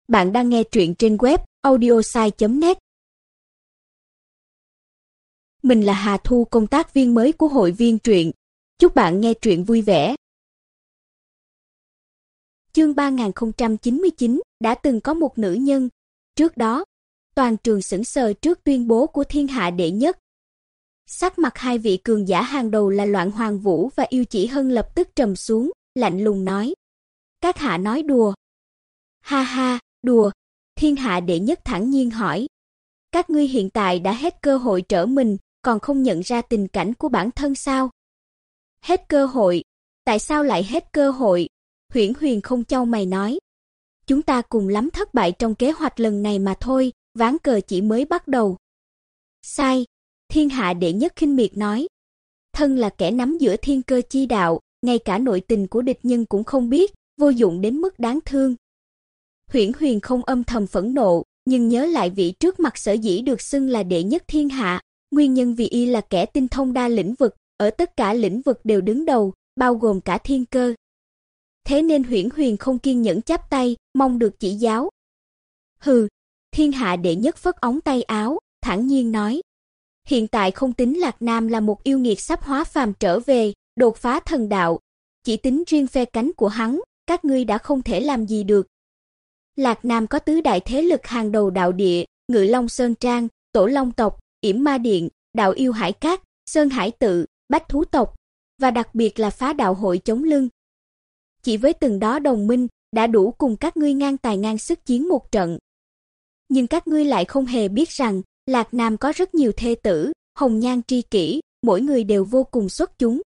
Bạn đang nghe truyện trên web audiosai.net. Mình là Hà Thu, công tác viên mới của hội viên truyện. Chúc bạn nghe truyện vui vẻ. Chương 3099, đã từng có một nữ nhân. Trước đó, toàn trường sững sờ trước tuyên bố của thiên hạ đệ nhất. Sắc mặt hai vị cường giả hàng đầu là Loạn Hoàng Vũ và Yêu Chỉ Hân lập tức trầm xuống, lạnh lùng nói: "Các hạ nói đùa?" "Ha ha, đùa." Thiên hạ đệ nhất thản nhiên hỏi: "Các ngươi hiện tại đã hết cơ hội trở mình, còn không nhận ra tình cảnh của bản thân sao?" "Hết cơ hội? Tại sao lại hết cơ hội?" Huyễn Huyền không chau mày nói: "Chúng ta cùng lắm thất bại trong kế hoạch lần này mà thôi, ván cờ chỉ mới bắt đầu." "Sai." Thiên hạ đệ nhất khinh miệt nói: "Thân là kẻ nắm giữa thiên cơ chi đạo, ngay cả nội tình của địch nhân cũng không biết, vô dụng đến mức đáng thương." Huyễn Huyền không âm thầm phẫn nộ, nhưng nhớ lại vị trước mặt sở dĩ được xưng là đệ nhất thiên hạ, nguyên nhân vì y là kẻ tinh thông đa lĩnh vực, ở tất cả lĩnh vực đều đứng đầu, bao gồm cả thiên cơ. Thế nên Huyễn Huyền không kiên nhẫn chắp tay, mong được chỉ giáo. "Hừ." Thiên hạ đệ nhất phất ống tay áo, thản nhiên nói: "Hiện tại không tính Lạc Nam là một yêu nghiệt sắp hóa phàm trở về, đột phá thần đạo, chỉ tính riêng phe cánh của hắn, các ngươi đã không thể làm gì được. Lạc Nam có tứ đại thế lực hàng đầu đạo địa, Ngự Long Sơn Trang, Tổ Long tộc, Yểm Ma Điện, Đạo Yêu Hải Cát, Sơn Hải Tự, Bách Thú tộc, và đặc biệt là Phá Đạo hội chống lưng. Chỉ với từng đó đồng minh, đã đủ cùng các ngươi ngang tài ngang sức chiến một trận. Nhưng các ngươi lại không hề biết rằng, Lạc Nam có rất nhiều thê tử, hồng nhan tri kỷ, mỗi người đều vô cùng xuất chúng.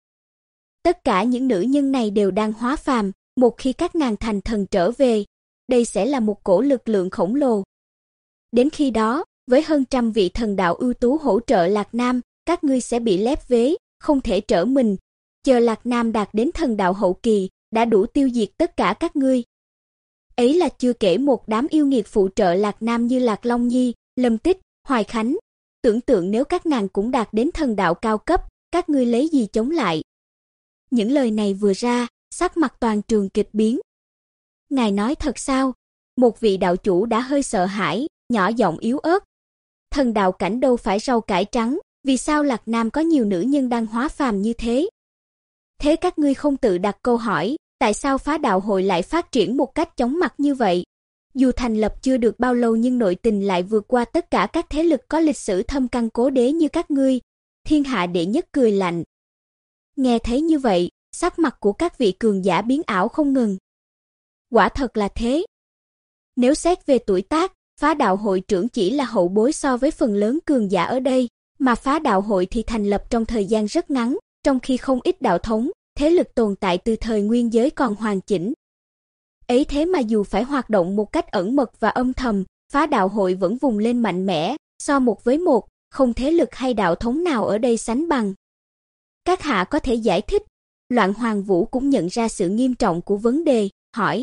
Tất cả những nữ nhân này đều đang hóa phàm, một khi các nàng thành thần trở về, đây sẽ là một cổ lực lượng khổng lồ. Đến khi đó, với hơn 100 vị thần đạo ưu tú hỗ trợ Lạc Nam, các ngươi sẽ bị lép vế, không thể trở mình. Chờ Lạc Nam đạt đến thần đạo hậu kỳ, đã đủ tiêu diệt tất cả các ngươi. Ấy là chưa kể một đám yêu nghiệt phụ trợ Lạc Nam như Lạc Long Nhi, Lâm Tích, Hoài Khánh. Tưởng tượng nếu các nàng cũng đạt đến thần đạo cao cấp, các ngươi lấy gì chống lại?" Những lời này vừa ra, sắc mặt toàn trường kịch biến. "Ngài nói thật sao?" Một vị đạo chủ đã hơi sợ hãi, nhỏ giọng yếu ớt. "Thần đạo cảnh đâu phải rau cải trắng, vì sao Lạc Nam có nhiều nữ nhân đang hóa phàm như thế? Thế các ngươi không tự đặt câu hỏi, tại sao Phá Đạo hội lại phát triển một cách chóng mặt như vậy? Dù thành lập chưa được bao lâu nhưng nội tình lại vượt qua tất cả các thế lực có lịch sử thâm căn cố đế như các ngươi." Thiên hạ đệ nhất cười lạnh. Nghe thấy như vậy, sắc mặt của các vị cường giả biến ảo không ngừng. Quả thật là thế. Nếu xét về tuổi tác, Phá Đạo hội trưởng chỉ là hậu bối so với phần lớn cường giả ở đây, mà Phá Đạo hội thì thành lập trong thời gian rất ngắn, trong khi không ít đạo thống, thế lực tồn tại từ thời nguyên giới còn hoàn chỉnh. Ấy thế mà dù phải hoạt động một cách ẩn mật và âm thầm, Phá Đạo hội vẫn vùng lên mạnh mẽ, so một với một, không thế lực hay đạo thống nào ở đây sánh bằng. Các hạ có thể giải thích? Loạn Hoàng Vũ cũng nhận ra sự nghiêm trọng của vấn đề, hỏi.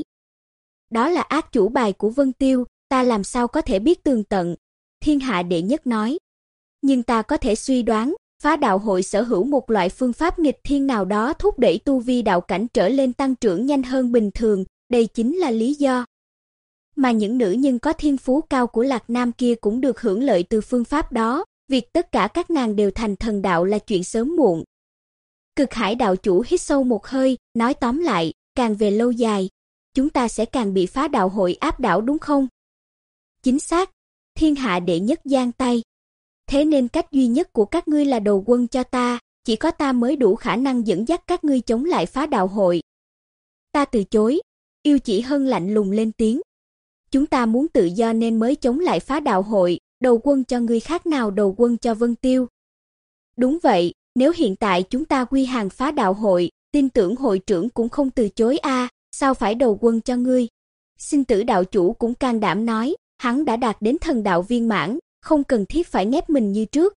"Đó là ác chủ bài của Vân Tiêu, ta làm sao có thể biết tường tận?" Thiên hạ đệ nhất nói. "Nhưng ta có thể suy đoán, Phá Đạo hội sở hữu một loại phương pháp nghịch thiên nào đó thúc đẩy tu vi đạo cảnh trở lên tăng trưởng nhanh hơn bình thường, đây chính là lý do. Mà những nữ nhân có thiên phú cao của Lạc Nam kia cũng được hưởng lợi từ phương pháp đó, việc tất cả các nàng đều thành thần đạo là chuyện sớm muộn." Cực Hải đạo chủ hít sâu một hơi, nói tóm lại, càng về lâu dài, chúng ta sẽ càng bị Phá Đạo hội áp đảo đúng không? Chính xác. Thiên hạ đệ nhất giang tay. Thế nên cách duy nhất của các ngươi là đầu quân cho ta, chỉ có ta mới đủ khả năng dẫn dắt các ngươi chống lại Phá Đạo hội. Ta từ chối. Yêu Chỉ Hân lạnh lùng lên tiếng. Chúng ta muốn tự do nên mới chống lại Phá Đạo hội, đầu quân cho ngươi khác nào đầu quân cho Vân Tiêu. Đúng vậy, nếu hiện tại chúng ta quy hàng Phá Đạo hội, tin tưởng hội trưởng cũng không từ chối a, sao phải đầu quân cho ngươi? Sinh Tử đạo chủ cũng can đảm nói, hắn đã đạt đến thần đạo viên mãn, không cần thiết phải ép mình như trước.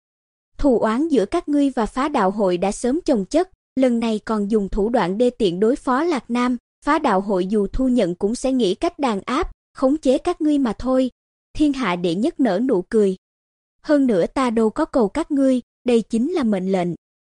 Thù oán giữa các ngươi và Phá Đạo hội đã sớm chồng chất, lần này còn dùng thủ đoạn đê tiện đối phó Lạc Nam, Phá Đạo hội dù thu nhận cũng sẽ nghĩ cách đàn áp, khống chế các ngươi mà thôi. Thiên hạ đệ nhất nở nụ cười. Hơn nữa ta đâu có cầu các ngươi, đây chính là mệnh lệnh.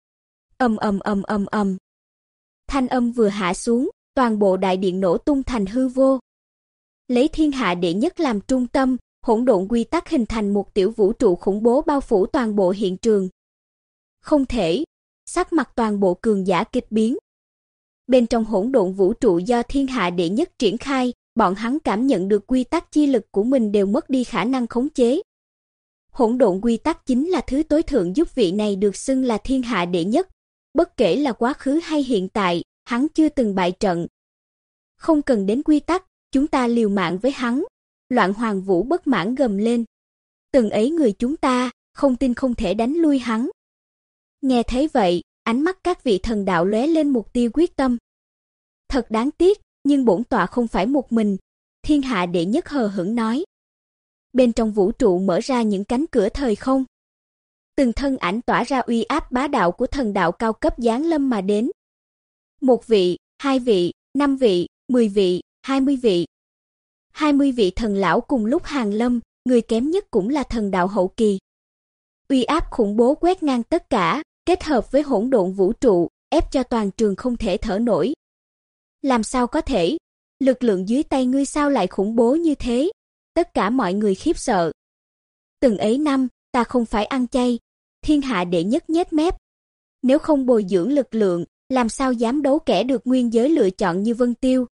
Ầm ầm ầm ầm ầm. Thanh âm vừa hạ xuống, toàn bộ đại điện nổ tung thành hư vô. Lấy thiên hạ đệ nhất làm trung tâm, hỗn độn quy tắc hình thành một tiểu vũ trụ khủng bố bao phủ toàn bộ hiện trường. Không thể, sắc mặt toàn bộ cường giả kịch biến. Bên trong hỗn độn vũ trụ do thiên hạ đệ nhất triển khai, bọn hắn cảm nhận được quy tắc chi lực của mình đều mất đi khả năng khống chế. Hỗn độn quy tắc chính là thứ tối thượng giúp vị này được xưng là thiên hạ đệ nhất. Bất kể là quá khứ hay hiện tại, hắn chưa từng bại trận. Không cần đến quy tắc, chúng ta liều mạng với hắn. Loạn Hoàng Vũ bất mãn gầm lên. Từng ấy người chúng ta, không tin không thể đánh lui hắn. Nghe thấy vậy, ánh mắt các vị thần đạo lóe lên một tia quyết tâm. Thật đáng tiếc, nhưng bổn tọa không phải một mình, thiên hạ đệ nhất hờ hững nói. Bên trong vũ trụ mở ra những cánh cửa thời không. Từng thân ảnh tỏa ra uy áp bá đạo của thần đạo cao cấp giáng lâm mà đến. 1 vị, 2 vị, 5 vị, 10 vị, 20 vị. 20 vị thần lão cùng lúc hàng lâm, người kém nhất cũng là thần đạo hậu kỳ. Uy áp khủng bố quét ngang tất cả, kết hợp với hỗn độn vũ trụ, ép cho toàn trường không thể thở nổi. Làm sao có thể? Lực lượng dưới tay ngươi sao lại khủng bố như thế? Tất cả mọi người khiếp sợ. Từng ấy năm, ta không phải ăn chay, thiên hạ đệ nhất nhếch mép. Nếu không bồi dưỡng lực lượng, làm sao dám đấu kẻ được nguyên giới lựa chọn như Vân Tiêu?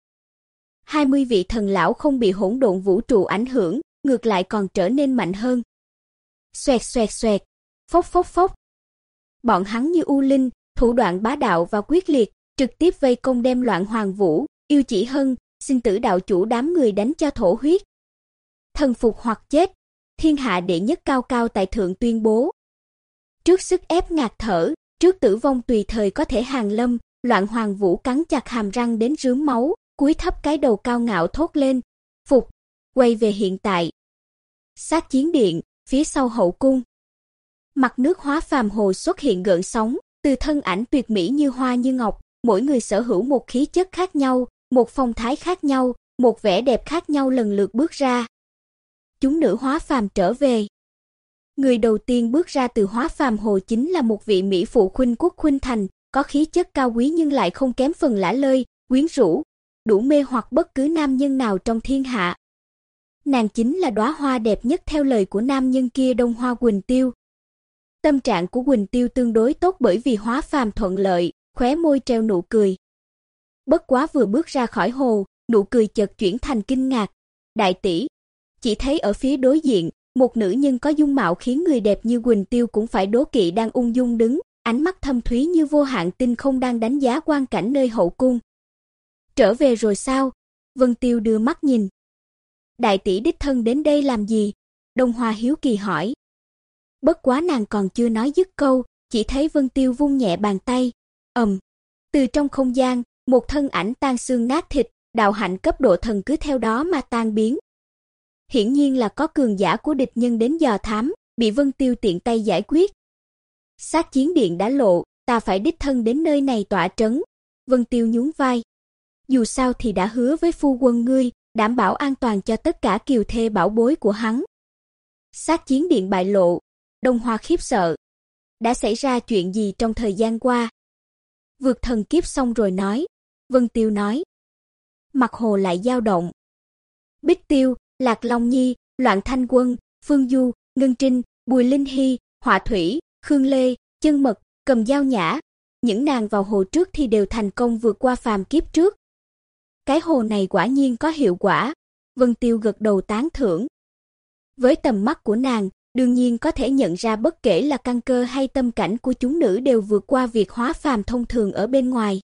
20 vị thần lão không bị hỗn độn vũ trụ ảnh hưởng, ngược lại còn trở nên mạnh hơn. Xoẹt xoẹt xoẹt, phốc phốc phốc. Bọn hắn như u linh, thủ đoạn bá đạo và quyết liệt, trực tiếp vây công đem Loạn Hoàng Vũ, Yêu Chỉ Hân, Sinh Tử đạo chủ đám người đánh cho thổ huyết. Thần phục hoặc chết, thiên hạ đệ nhất cao cao tại thượng tuyên bố. Trước sức ép ngạt thở, trước tử vong tùy thời có thể hàng lâm, Loạn Hoàng Vũ cắn chặt hàm răng đến rướm máu, cúi thấp cái đầu cao ngạo thốt lên, phục, quay về hiện tại. Sát chiến điện, phía sau hậu cung. Mặt nước Hóa Phàm Hồ xuất hiện gợn sóng, từ thân ảnh tuyệt mỹ như hoa như ngọc, mỗi người sở hữu một khí chất khác nhau, một phong thái khác nhau, một vẻ đẹp khác nhau lần lượt bước ra. Chúng nữ Hóa Phàm trở về. Người đầu tiên bước ra từ Hóa Phàm Hồ chính là một vị mỹ phụ khuynh quốc khuynh thành, có khí chất cao quý nhưng lại không kém phần lả lơi, quyến rũ, đủ mê hoặc bất cứ nam nhân nào trong thiên hạ. Nàng chính là đóa hoa đẹp nhất theo lời của nam nhân kia Đông Hoa Quỳnh Tiêu. Tâm trạng của Quỳnh Tiêu tương đối tốt bởi vì Hóa Phàm thuận lợi, khóe môi treo nụ cười. Bất quá vừa bước ra khỏi hồ, nụ cười chợt chuyển thành kinh ngạc. Đại tỷ, chỉ thấy ở phía đối diện, một nữ nhân có dung mạo khiến người đẹp như Quỳnh Tiêu cũng phải đố kỵ đang ung dung đứng, ánh mắt thâm thúy như vô hạn tinh không đang đánh giá quang cảnh nơi hậu cung. Trở về rồi sao? Vân Tiêu đưa mắt nhìn. Đại tỷ đích thân đến đây làm gì? Đông Hoa hiếu kỳ hỏi. Bất quá nàng còn chưa nói dứt câu, chỉ thấy Vân Tiêu vung nhẹ bàn tay. Từ trong không gian, một thân ảnh tan xương nát thịt, đạo hạnh cấp độ thần cứ theo đó mà tan biến. Hiển nhiên là có cường giả của địch nhân đến dò thám, bị Vân Tiêu tiện tay giải quyết. Sát chiến điện đã lộ, ta phải đích thân đến nơi này tọa trấn. Vân Tiêu nhún vai. Dù sao thì đã hứa với phu quân ngươi, đảm bảo an toàn cho tất cả kiều thê bảo bối của hắn. Sát chiến điện bại lộ, Đông Hoa khiếp sợ. Đã xảy ra chuyện gì trong thời gian qua? Vượt thần kiếp xong rồi nói. Vân Tiêu nói. Mặt hồ lại dao động. Bích Tiêu, Lạc Long Nhi, Loạn Thanh Quân, Phương Du, Ngân Trinh, Bùi Linh Hy, Họa Thủy, Khương Lê, Chân Mật, Cầm Dao Nhã. Những nàng vào hồ trước thì đều thành công vượt qua phàm kiếp trước. Cái hồ này quả nhiên có hiệu quả. Vân Tiêu gật đầu tán thưởng. Với tầm mắt của nàng, đương nhiên có thể nhận ra bất kể là căn cơ hay tâm cảnh của chúng nữ đều vượt qua việc hóa phàm thông thường ở bên ngoài.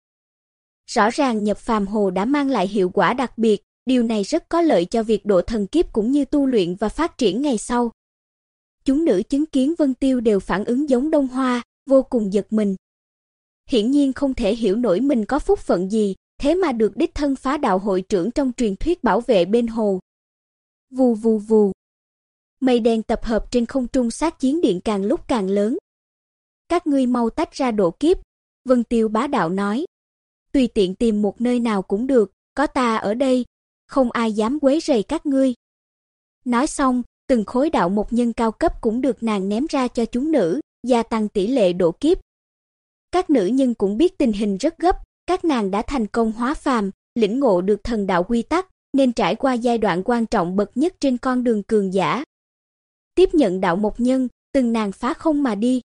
Rõ ràng nhập phàm hồ đã mang lại hiệu quả đặc biệt, điều này rất có lợi cho việc độ thần kiếp cũng như tu luyện và phát triển ngày sau. Chúng nữ chứng kiến Vân Tiêu đều phản ứng giống Đông Hoa, vô cùng giật mình. Hiển nhiên không thể hiểu nổi mình có phúc phận gì, thế mà được đích thân Phá Đạo hội trưởng trong truyền thuyết bảo vệ bên hồ. Vù vù vù. Mây đen tập hợp trên không trung, sát chiến điện càng lúc càng lớn. Các ngươi mau tách ra độ kiếp, Vân Tiêu bá đạo nói. Tùy tiện tìm một nơi nào cũng được, có ta ở đây, không ai dám quấy rầy các ngươi. Nói xong, từng khối đạo mộc nhân cao cấp cũng được nàng ném ra cho chúng nữ, gia tăng tỷ lệ độ kiếp. Các nữ nhân cũng biết tình hình rất gấp, các nàng đã thành công hóa phàm, lĩnh ngộ được thần đạo quy tắc, nên trải qua giai đoạn quan trọng bậc nhất trên con đường cường giả. Tiếp nhận đạo mộc nhân, từng nàng phá không mà đi.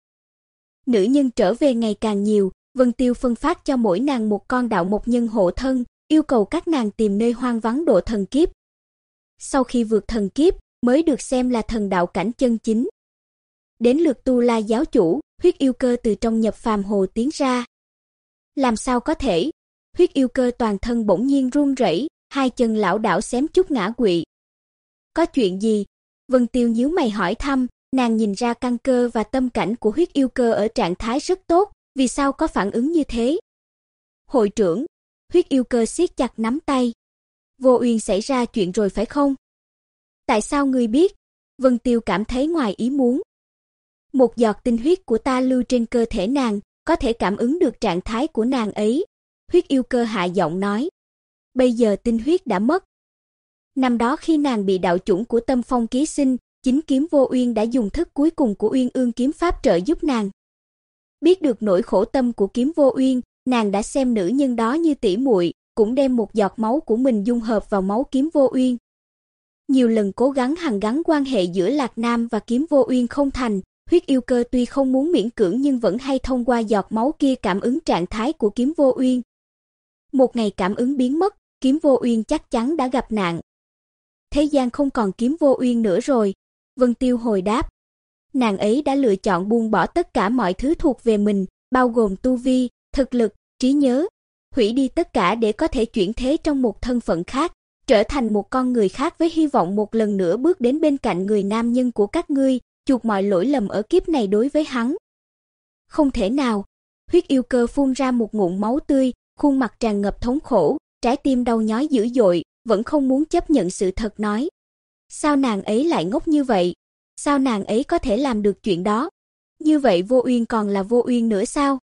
Nữ nhân trở về ngày càng nhiều, Vân Tiêu phân phát cho mỗi nàng một con đạo mộc nhân hộ thân, yêu cầu các nàng tìm nơi hoang vắng độ thần kiếp. Sau khi vượt thần kiếp, mới được xem là thần đạo cảnh chân chính. Đến lượt Tu La giáo chủ, huyết yêu cơ từ trong nhập phàm hồ tiến ra. Làm sao có thể? Huyết yêu cơ toàn thân bỗng nhiên run rẩy, hai chân lảo đảo xém chút ngã quỵ. Có chuyện gì? Vân Tiêu nhíu mày hỏi thăm, nàng nhìn ra căn cơ và tâm cảnh của huyết yêu cơ ở trạng thái rất tốt, vì sao có phản ứng như thế? Hội trưởng, huyết yêu cơ siết chặt nắm tay. Vô Uyên xảy ra chuyện rồi phải không? Tại sao ngươi biết? Vân Tiêu cảm thấy ngoài ý muốn. Một giọt tinh huyết của ta lưu trên cơ thể nàng, có thể cảm ứng được trạng thái của nàng ấy. Huyết yêu cơ hạ giọng nói. Bây giờ tinh huyết đã mất. Năm đó khi nàng bị đạo chủng của Tâm Phong ký sinh, chính Kiếm Vô Uyên đã dùng thức cuối cùng của Uyên Ương kiếm pháp trợ giúp nàng. Biết được nỗi khổ tâm của Kiếm Vô Uyên, nàng đã xem nữ nhân đó như tỷ muội, cũng đem một giọt máu của mình dung hợp vào máu Kiếm Vô Uyên. Nhiều lần cố gắng hàn gắn quan hệ giữa Lạc Nam và Kiếm Vô Uyên không thành, huyết yêu cơ tuy không muốn miễn cưỡng nhưng vẫn hay thông qua giọt máu kia cảm ứng trạng thái của Kiếm Vô Uyên. Một ngày cảm ứng biến mất, Kiếm Vô Uyên chắc chắn đã gặp nạn. Thế gian không còn Kiếm Vô Uyên nữa rồi, Vân Tiêu hồi đáp. Nàng ấy đã lựa chọn buông bỏ tất cả mọi thứ thuộc về mình, bao gồm tu vi, thực lực, trí nhớ, hủy đi tất cả để có thể chuyển thế trong một thân phận khác, trở thành một con người khác với hy vọng một lần nữa bước đến bên cạnh người nam nhân của các ngươi, chuộc mọi lỗi lầm ở kiếp này đối với hắn. Không thể nào, huyết yêu cơ phun ra một ngụm máu tươi, khuôn mặt tràn ngập thống khổ, trái tim đau nhói dữ dội, vẫn không muốn chấp nhận sự thật nói. Sao nàng ấy lại ngốc như vậy? Sao nàng ấy có thể làm được chuyện đó? Như vậy Vô Uyên còn là Vô Uyên nữa sao?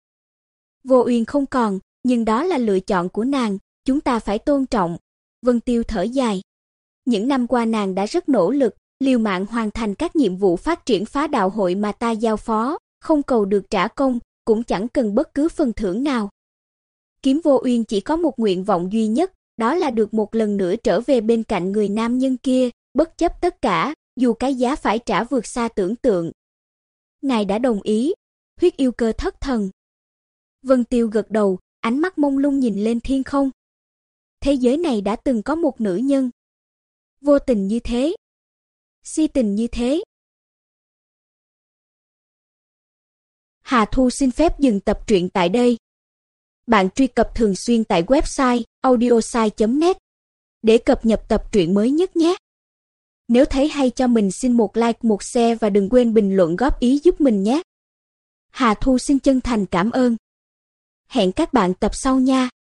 Vô Uyên không còn, nhưng đó là lựa chọn của nàng, chúng ta phải tôn trọng. Vân Tiêu thở dài. Những năm qua nàng đã rất nỗ lực, liều mạng hoàn thành các nhiệm vụ phát triển phá đạo hội mà ta giao phó, không cầu được trả công, cũng chẳng cần bất cứ phần thưởng nào. Kiếm Vô Uyên chỉ có một nguyện vọng duy nhất, đó là được một lần nữa trở về bên cạnh người nam nhân kia, bất chấp tất cả, dù cái giá phải trả vượt xa tưởng tượng. Ngài đã đồng ý, huyết yêu cơ thất thần. Vân Tiêu gật đầu, ánh mắt mông lung nhìn lên thiên không. Thế giới này đã từng có một nữ nhân. Vô tình như thế. Si tình như thế. Hà Thu xin phép dừng tập truyện tại đây. Bạn truy cập thường xuyên tại website audiosai.net để cập nhật tập truyện mới nhất nhé. Nếu thấy hay cho mình xin một like, một share và đừng quên bình luận góp ý giúp mình nhé. Hà Thu xin chân thành cảm ơn. Hẹn các bạn tập sau nha.